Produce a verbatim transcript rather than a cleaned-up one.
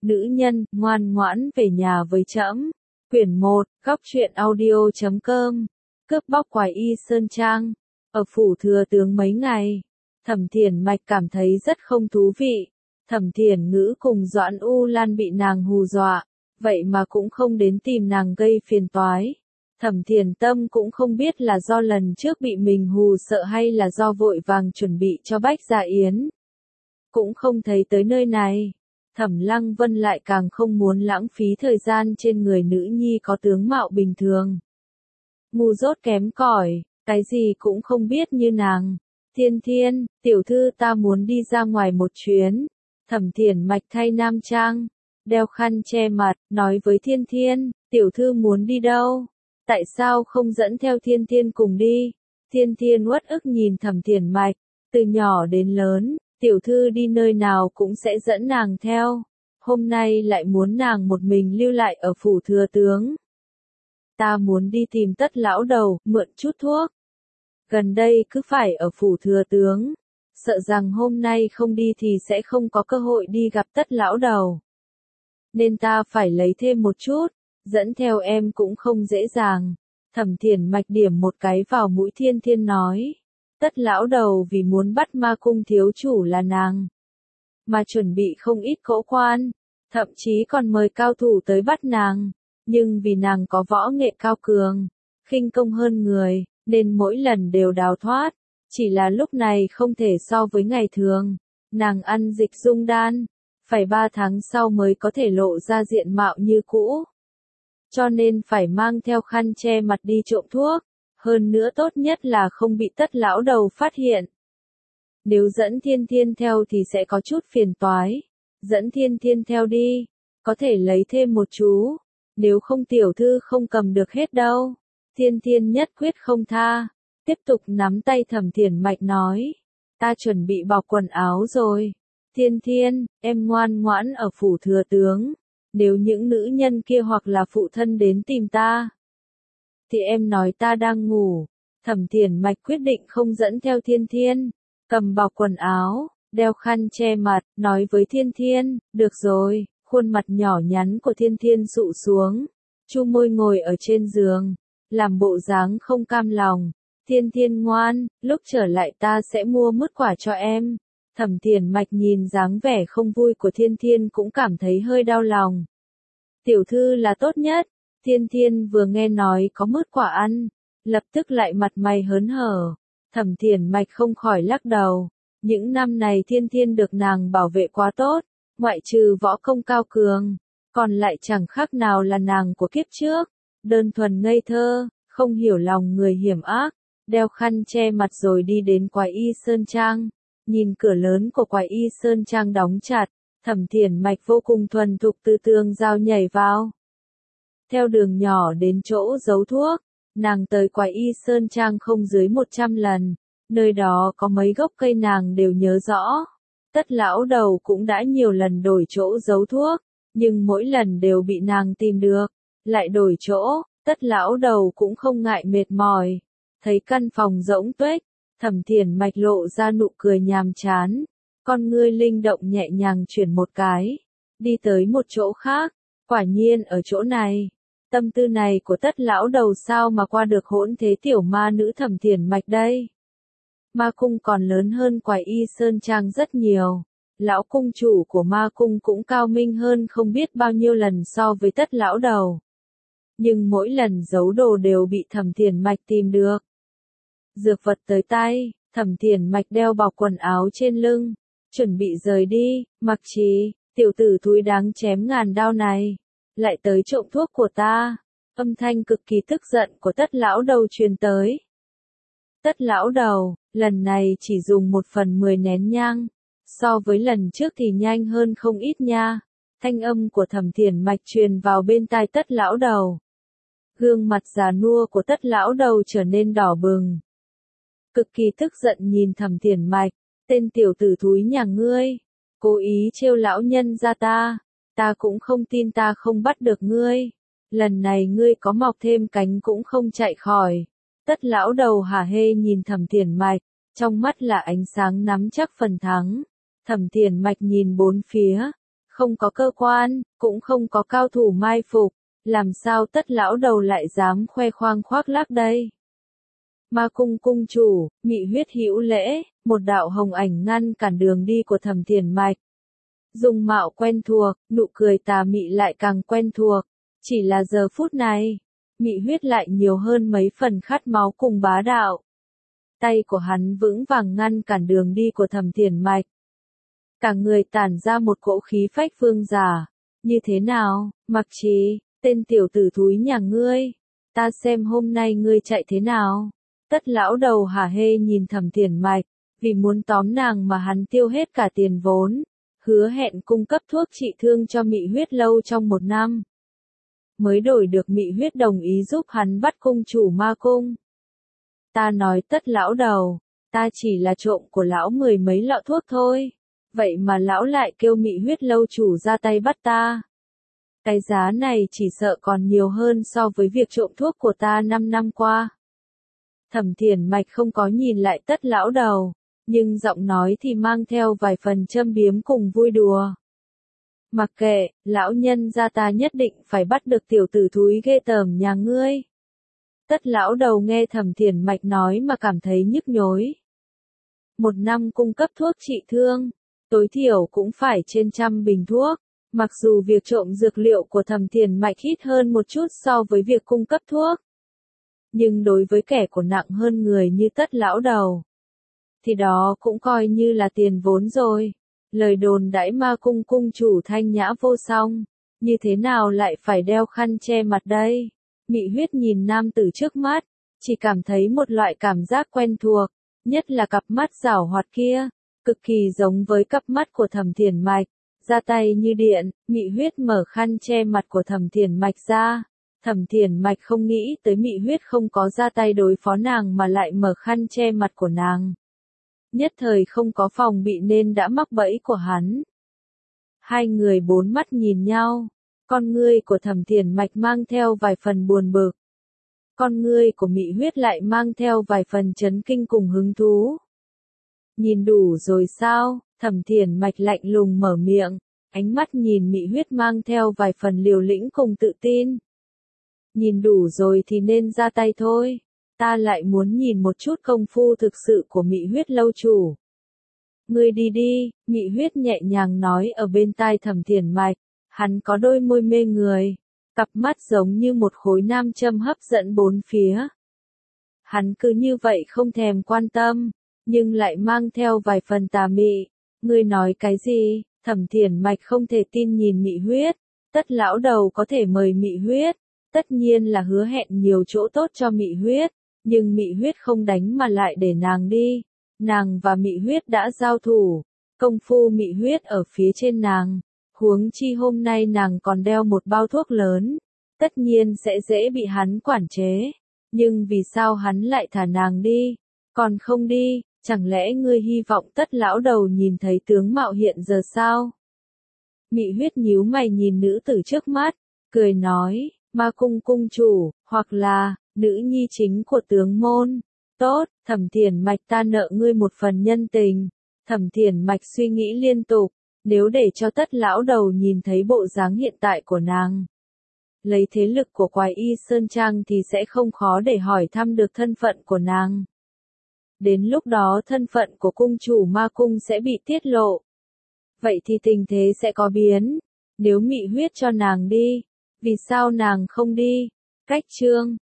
Nữ nhân, ngoan ngoãn về nhà với trẫm. Quyển một, góc truyện audio chấm com. Cướp bóc quái y Sơn Trang. Ở phủ thừa tướng mấy ngày, Thẩm Thiển Mạch cảm thấy rất không thú vị. Thẩm Thiển Ngữ cùng Doãn U Lan bị nàng hù dọa, vậy mà cũng không đến tìm nàng gây phiền toái. Thẩm Thiển Tâm cũng không biết là do lần trước bị mình hù sợ hay là do vội vàng chuẩn bị cho Bách Gia Yến. Cũng không thấy tới nơi này. Thẩm Lăng Vân lại càng không muốn lãng phí thời gian trên người nữ nhi có tướng mạo bình thường. Ngu dốt kém cỏi, cái gì cũng không biết như nàng. Thiên Thiên, tiểu thư ta muốn đi ra ngoài một chuyến. Thẩm Thiển Mạch thay nam trang, đeo khăn che mặt, nói với Thiên Thiên, tiểu thư muốn đi đâu? Tại sao không dẫn theo Thiên Thiên cùng đi? Thiên Thiên uất ức nhìn Thẩm Thiển Mạch, từ nhỏ đến lớn, tiểu thư đi nơi nào cũng sẽ dẫn nàng theo. Hôm nay lại muốn nàng một mình lưu lại ở phủ thừa tướng. Ta muốn đi tìm Tất lão đầu, mượn chút thuốc. Gần đây cứ phải ở phủ thừa tướng. Sợ rằng hôm nay không đi thì sẽ không có cơ hội đi gặp Tất lão đầu. Nên ta phải lấy thêm một chút, dẫn theo em cũng không dễ dàng. Thẩm Thiển Mạch điểm một cái vào mũi Thiên Thiên nói. Tất lão đầu vì muốn bắt Ma Cung thiếu chủ là nàng, mà chuẩn bị không ít cỗ quan, thậm chí còn mời cao thủ tới bắt nàng. Nhưng vì nàng có võ nghệ cao cường, khinh công hơn người, nên mỗi lần đều đào thoát. Chỉ là lúc này không thể so với ngày thường. Nàng ăn dịch dung đan, phải ba tháng sau mới có thể lộ ra diện mạo như cũ. Cho nên phải mang theo khăn che mặt đi trộm thuốc. Hơn nữa tốt nhất là không bị Tất lão đầu phát hiện. Nếu dẫn Thiên Thiên theo thì sẽ có chút phiền toái. Dẫn Thiên Thiên theo đi, có thể lấy thêm một chú. Nếu không tiểu thư không cầm được hết đâu. Thiên Thiên nhất quyết không tha. Tiếp tục nắm tay Thẩm Thiển Mạch nói. Ta chuẩn bị bọc quần áo rồi. Thiên Thiên, em ngoan ngoãn ở phủ thừa tướng. Nếu những nữ nhân kia hoặc là phụ thân đến tìm ta, thì em nói ta đang ngủ. Thẩm Thiển Mạch quyết định không dẫn theo Thiên Thiên. Cầm bọc quần áo, đeo khăn che mặt, nói với Thiên Thiên, được rồi. Khuôn mặt nhỏ nhắn của Thiên Thiên sụ xuống, chu môi ngồi ở trên giường, làm bộ dáng không cam lòng. Thiên Thiên ngoan, lúc trở lại ta sẽ mua mứt quả cho em. Thẩm Thiển Mạch nhìn dáng vẻ không vui của Thiên Thiên cũng cảm thấy hơi đau lòng. Tiểu thư là tốt nhất. Thiên Thiên vừa nghe nói có mứt quả ăn, lập tức lại mặt mày hớn hở. Thẩm Thiển Mạch không khỏi lắc đầu. Những năm này Thiên Thiên được nàng bảo vệ quá tốt, ngoại trừ võ công cao cường, còn lại chẳng khác nào là nàng của kiếp trước. Đơn thuần ngây thơ, không hiểu lòng người hiểm ác. Đeo khăn che mặt rồi đi đến Quái Y Sơn Trang. Nhìn cửa lớn của Quái Y Sơn Trang đóng chặt, Thẩm Thiển Mạch vô cùng thuần thục từ tường rào nhảy vào. Theo đường nhỏ đến chỗ giấu thuốc, nàng tới Quái Y Sơn Trang không dưới một trăm lần. Nơi đó có mấy gốc cây nàng đều nhớ rõ. Tất lão đầu cũng đã nhiều lần đổi chỗ giấu thuốc, nhưng mỗi lần đều bị nàng tìm được. Lại đổi chỗ, Tất lão đầu cũng không ngại mệt mỏi. Thấy căn phòng rỗng tuếch, Thẩm Thiển Mạch lộ ra nụ cười nhàm chán. Con ngươi linh động nhẹ nhàng chuyển một cái, đi tới một chỗ khác. Quả nhiên ở chỗ này. Tâm tư này của Tất lão đầu sao mà qua được hỗn thế tiểu ma nữ Thẩm Thiển Mạch đây. Ma cung còn lớn hơn Quái Y Sơn Trang rất nhiều. Lão cung chủ của ma cung cũng cao minh hơn không biết bao nhiêu lần so với Tất lão đầu. Nhưng mỗi lần giấu đồ đều bị Thẩm Thiển Mạch tìm được. Dược vật tới tay, Thẩm Thiển Mạch đeo bọc quần áo trên lưng, chuẩn bị rời đi. Mặc Trì, tiểu tử thúi đáng chém ngàn đao này, lại tới trộm thuốc của ta. Âm thanh cực kỳ tức giận của Tất lão đầu truyền tới. Tất lão đầu, lần này chỉ dùng một phần mười nén nhang, so với lần trước thì nhanh hơn không ít nha. Thanh âm của Thẩm Thiển Mạch truyền vào bên tai Tất lão đầu. Gương mặt già nua của Tất lão đầu trở nên đỏ bừng. Cực kỳ tức giận nhìn Thẩm Thiển Mạch, tên tiểu tử thúi nhà ngươi, cố ý trêu lão nhân ra ta, ta cũng không tin ta không bắt được ngươi. Lần này ngươi có mọc thêm cánh cũng không chạy khỏi. Tất lão đầu hả hê nhìn Thẩm Thiển Mạch, trong mắt là ánh sáng nắm chắc phần thắng. Thẩm Thiển Mạch nhìn bốn phía, Không có cơ quan, cũng không có cao thủ mai phục, làm sao Tất lão đầu lại dám khoe khoang khoác lác đây? Ma cung cung chủ, Mị Huyết hữu lễ, một đạo hồng ảnh ngăn cản đường đi của Thẩm Thiền Mạch. Dung mạo quen thuộc, nụ cười tà mị lại càng quen thuộc, chỉ là giờ phút này, Mị Huyết lại nhiều hơn mấy phần khát máu cùng bá đạo. Tay của hắn vững vàng ngăn cản đường đi của Thẩm Thiền Mạch. Cả người tản ra một cỗ khí phách vương giả. Như thế nào, Mặc Trì, tên tiểu tử thúi nhà ngươi, ta xem hôm nay ngươi chạy thế nào. Tất lão đầu hả hê nhìn Thẩm Thiền Mạch, vì muốn tóm nàng mà hắn tiêu hết cả tiền vốn, hứa hẹn cung cấp thuốc trị thương cho Mị Huyết lâu trong một năm. Mới đổi được Mị Huyết đồng ý giúp hắn bắt cung chủ ma cung. Ta nói Tất lão đầu, ta chỉ là trộm của lão mười mấy lọ thuốc thôi, vậy mà lão lại kêu Mị Huyết lâu chủ ra tay bắt ta. Cái giá này chỉ sợ còn nhiều hơn so với việc trộm thuốc của ta năm năm qua. Thẩm Thiền Mạch không có nhìn lại Tất lão đầu, nhưng giọng nói thì mang theo vài phần châm biếm cùng vui đùa. Mặc kệ, lão nhân gia ta nhất định phải bắt được tiểu tử thúi ghê tởm nhà ngươi. Tất lão đầu nghe Thẩm Thiền Mạch nói mà cảm thấy nhức nhối. Một năm cung cấp thuốc trị thương, tối thiểu cũng phải trên trăm bình thuốc. Mặc dù việc trộm dược liệu của Thẩm Thiền Mạch ít hơn một chút so với việc cung cấp thuốc, nhưng đối với kẻ của nặng hơn người như Tất lão đầu, thì đó cũng coi như là tiền vốn rồi. Lời đồn đãi ma cung cung chủ thanh nhã vô song, như thế nào lại phải đeo khăn che mặt đây? Mị Huyết nhìn nam tử trước mắt, chỉ cảm thấy một loại cảm giác quen thuộc, nhất là cặp mắt giảo hoạt kia, cực kỳ giống với cặp mắt của Thẩm Thiền Mạch. Ra tay như điện, Mị Huyết mở khăn che mặt của Thẩm Thiền Mạch ra. Thẩm Thiền Mạch không nghĩ tới Mị Huyết không có ra tay đối phó nàng mà lại mở khăn che mặt của nàng. Nhất thời không có phòng bị nên đã mắc bẫy của hắn. Hai người bốn mắt nhìn nhau, con ngươi của Thẩm Thiền Mạch mang theo vài phần buồn bực. Con ngươi của Mị Huyết lại mang theo vài phần chấn kinh cùng hứng thú. Nhìn đủ rồi sao? Thẩm Thiền Mạch lạnh lùng mở miệng, ánh mắt nhìn Mị Huyết mang theo vài phần liều lĩnh cùng tự tin. Nhìn đủ rồi thì nên ra tay thôi, ta lại muốn nhìn một chút công phu thực sự của Mị Huyết lâu chủ. Ngươi đi đi, Mị Huyết nhẹ nhàng nói ở bên tai Thẩm Thiền Mạch, hắn có đôi môi mê người, cặp mắt giống như một khối nam châm hấp dẫn bốn phía. Hắn cứ như vậy không thèm quan tâm, nhưng lại mang theo vài phần tà mị. Ngươi nói cái gì? Thẩm Thiền Mạch không thể tin nhìn Mị Huyết. Tất lão đầu có thể mời Mị Huyết, tất nhiên là hứa hẹn nhiều chỗ tốt cho Mị Huyết, nhưng Mị Huyết không đánh mà lại để nàng đi. Nàng và Mị Huyết đã giao thủ, công phu Mị Huyết ở phía trên nàng, huống chi hôm nay nàng còn đeo một bao thuốc lớn, tất nhiên sẽ dễ bị hắn quản chế. Nhưng vì sao hắn lại thả nàng đi, còn không đi? Chẳng lẽ ngươi hy vọng Tất lão đầu nhìn thấy tướng mạo hiện giờ sao? Mị Huyết nhíu mày nhìn nữ tử trước mắt, cười nói, ma cung cung chủ, hoặc là, nữ nhi chính của tướng môn. Tốt, Thẩm Thiền Mạch ta nợ ngươi một phần nhân tình. Thẩm Thiền Mạch suy nghĩ liên tục, nếu để cho Tất lão đầu nhìn thấy bộ dáng hiện tại của nàng, lấy thế lực của Quái Y Sơn Trang thì sẽ không khó để hỏi thăm được thân phận của nàng. Đến lúc đó thân phận của cung chủ ma cung sẽ bị tiết lộ. Vậy thì tình thế sẽ có biến. Nếu Mị Huyết cho nàng đi, vì sao nàng không đi? Cách chương